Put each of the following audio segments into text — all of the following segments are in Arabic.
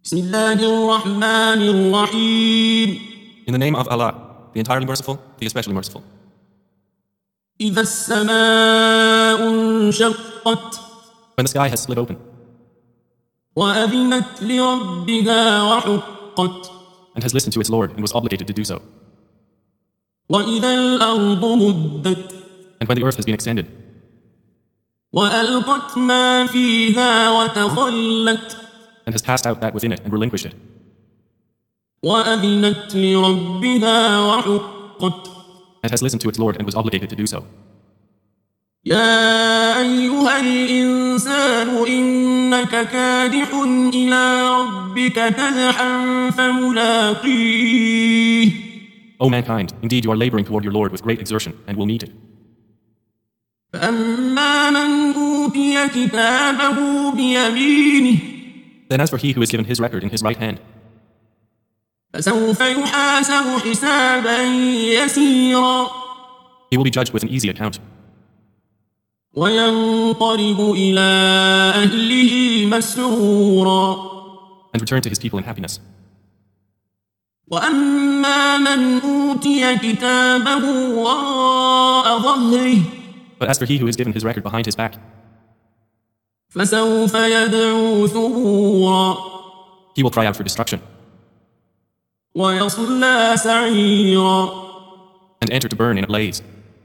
بسم الله الرحمن الرحيم. In the name of Allah, the entirely merciful, the especially merciful. إذا السماء انشقت When the sky has split open وأذنت لربها وحقت and has listened to its Lord and was obligated to do so, وإذا الأرض مدت and when the earth has been extended وألقت ما فيها وتخلت and has cast out that within it and relinquished it, وأذنت لربها وحقت and has listened to its Lord and was obligated to do so. يا أيها الإنسان إنك كادح إلى ربك كدحا فملاقيه. O mankind, indeed you are laboring toward your Lord with great exertion and will meet it. فأما من أوتي كتابه بيمينه Then as for he who is given his record in his right hand, فسوف يحاسب حسابا يسيرا he will be judged with an easy account, وينقلب إلى أهله مسرورا. and return to his people in happiness. وأما من أوتي كتابه وراء ظهره But as for he who is given his record behind his back, فسوف يدعو ثبورا he will cry out for destruction ويصلى سعيرا and enter to burn in a blaze.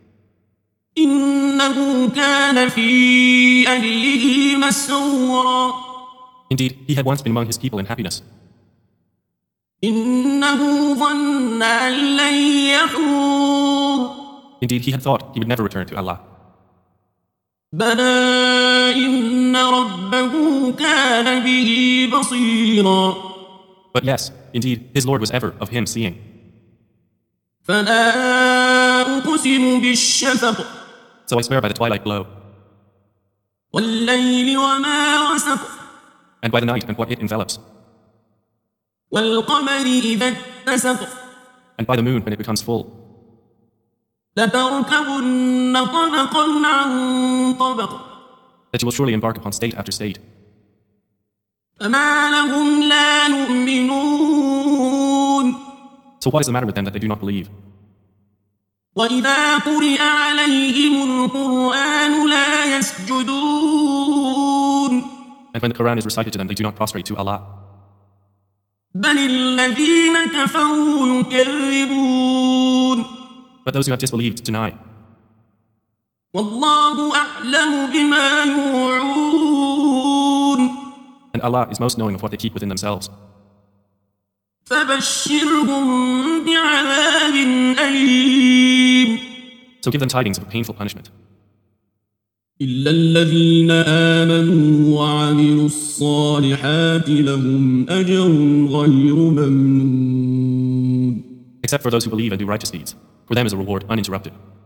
إنه كان في أهله مسرورا Indeed, he had once been among his people in happiness. إنه ظن أن لن يحور Indeed, he had thought he would never return to Allah. بلى إن ربه كان به بصيرا But yes, indeed, his Lord was ever of him seeing. فلا أقسم بالشفق So I swear by the twilight glow, والليل وما وسق and by the night and what it envelops, والقمر إذا اتسق and by the moon when it becomes full. لتركبن طبقا عن طبق That you will surely embark upon state after state. فما لهم لا يؤمنون So what is the matter with them that they do not believe? وإذا قرئ عليهم القرآن لا يسجدون And when the Quran is recited to them, they do not prostrate to Allah. بل الذين كفروا يكذبون But those who have disbelieved deny. والله أعلم بما يوعون And Allah is most knowing of what they keep within themselves. فبشرهم بعذاب أليم So give them tidings of a painful punishment. إلا الذين آمنوا وعملوا الصالحات لهم أجر غير ممنون. Except for those who believe and do righteous deeds. For them is a reward uninterrupted.